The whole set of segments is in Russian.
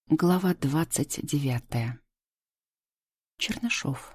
Глава 29. Чернышов.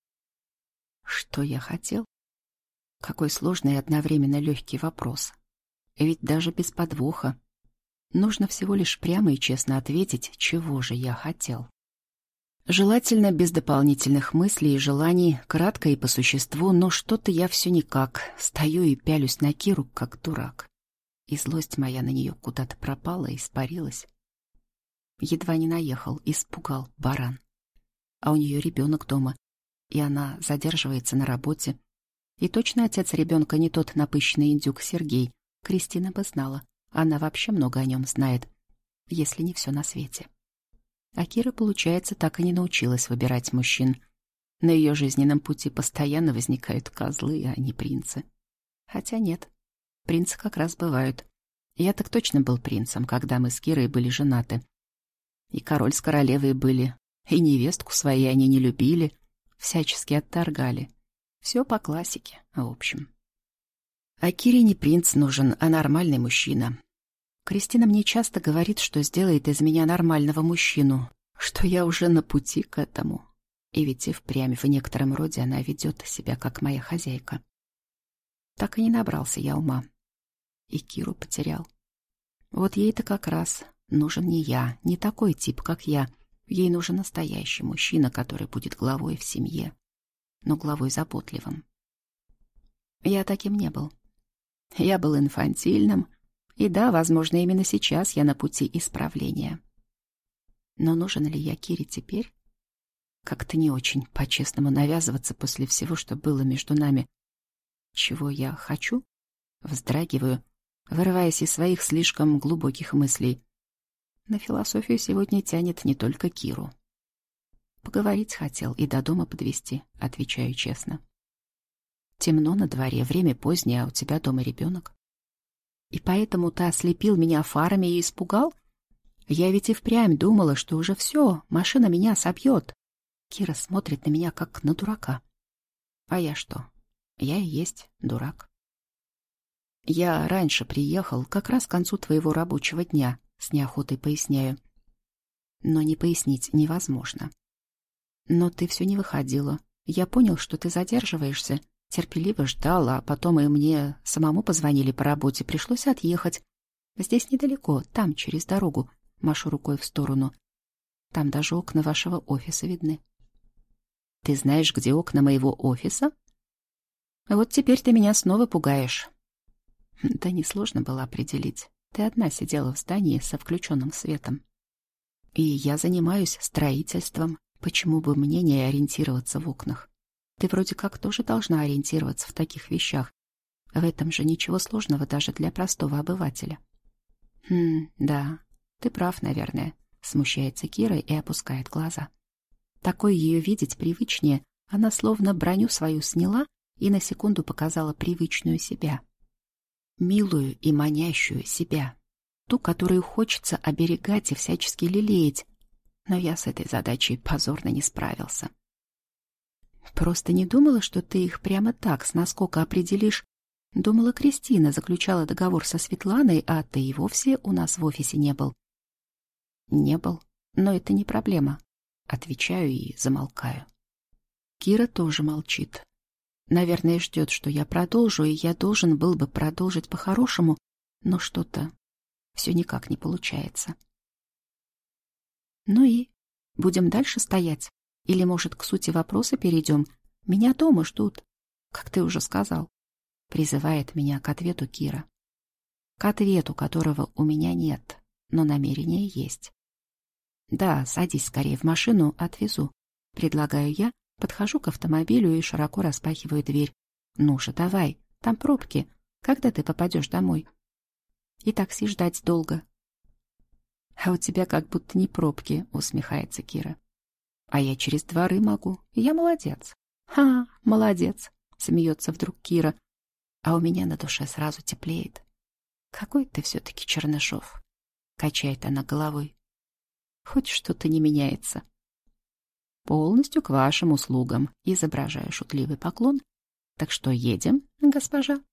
Что я хотел? Какой сложный и одновременно легкий вопрос. Ведь даже без подвоха. Нужно всего лишь прямо и честно ответить, чего же я хотел. Желательно без дополнительных мыслей и желаний, кратко и по существу, но что-то я все никак. Стою и пялюсь на Киру, как дурак. И злость моя на нее куда-то пропала и испарилась. Едва не наехал, испугал баран. А у нее ребенок дома, и она задерживается на работе. И точно отец ребенка не тот напыщенный индюк Сергей. Кристина бы знала. Она вообще много о нем знает, если не все на свете. А Кира, получается, так и не научилась выбирать мужчин. На ее жизненном пути постоянно возникают козлы, а не принцы. Хотя нет, принцы как раз бывают. Я так точно был принцем, когда мы с Кирой были женаты. И король с королевой были, и невестку свою они не любили, всячески отторгали. Все по классике, в общем. А Кире не принц нужен, а нормальный мужчина. Кристина мне часто говорит, что сделает из меня нормального мужчину, что я уже на пути к этому. И ведь и впрямь в некотором роде она ведет себя, как моя хозяйка. Так и не набрался я ума. И Киру потерял. Вот ей-то как раз нужен не я, не такой тип, как я. Ей нужен настоящий мужчина, который будет главой в семье, но главой заботливым. Я таким не был. Я был инфантильным, и да, возможно, именно сейчас я на пути исправления. Но нужен ли я Кире теперь? Как-то не очень по-честному навязываться после всего, что было между нами. Чего я хочу? Вздрагиваю, вырываясь из своих слишком глубоких мыслей. На философию сегодня тянет не только Киру. Поговорить хотел и до дома подвезти, отвечаю честно. Темно на дворе, время позднее, а у тебя дома ребенок. И поэтому ты ослепил меня фарами и испугал? Я ведь и впрямь думала, что уже все, машина меня собьет. Кира смотрит на меня, как на дурака. А я что? Я и есть дурак. Я раньше приехал, как раз к концу твоего рабочего дня, с неохотой поясняю. Но не пояснить невозможно. Но ты все не выходила. Я понял, что ты задерживаешься. Терпеливо ждал, а потом и мне самому позвонили по работе. Пришлось отъехать. Здесь недалеко, там, через дорогу. Машу рукой в сторону. Там даже окна вашего офиса видны. Ты знаешь, где окна моего офиса? Вот теперь ты меня снова пугаешь. Да несложно было определить. Ты одна сидела в здании со включенным светом. И я занимаюсь строительством. Почему бы мне не ориентироваться в окнах? Ты вроде как тоже должна ориентироваться в таких вещах. В этом же ничего сложного даже для простого обывателя. Да, ты прав, наверное. Смущается Кира и опускает глаза. Такой ее видеть привычнее. Она словно броню свою сняла и на секунду показала привычную себя. Милую и манящую себя. Ту, которую хочется оберегать и всячески лелеять. Но я с этой задачей позорно не справился. Просто не думала, что ты их прямо так с наскока определишь. Думала, Кристина заключала договор со Светланой, а ты и вовсе у нас в офисе не был. Не был, но это не проблема. Отвечаю и замолкаю. Кира тоже молчит. Наверное, ждет, что я продолжу, и я должен был бы продолжить по-хорошему, но что-то все никак не получается. Ну и будем дальше стоять? Или, может, к сути вопроса перейдем? Меня дома ждут, как ты уже сказал. Призывает меня к ответу Кира. К ответу, которого у меня нет, но намерение есть. Да, садись скорее в машину, отвезу. Предлагаю я, подхожу к автомобилю и широко распахиваю дверь. Ну же, давай, там пробки. Когда ты попадешь домой? И такси ждать долго. А у тебя как будто не пробки, усмехается Кира. А я через дворы могу. Я молодец. Ха, молодец, смеется вдруг Кира. А у меня на душе сразу теплеет. Какой ты все-таки Чернышов. Качает она головой. Хоть что-то не меняется. Полностью к вашим услугам. Изображаю шутливый поклон. Так что едем, госпожа?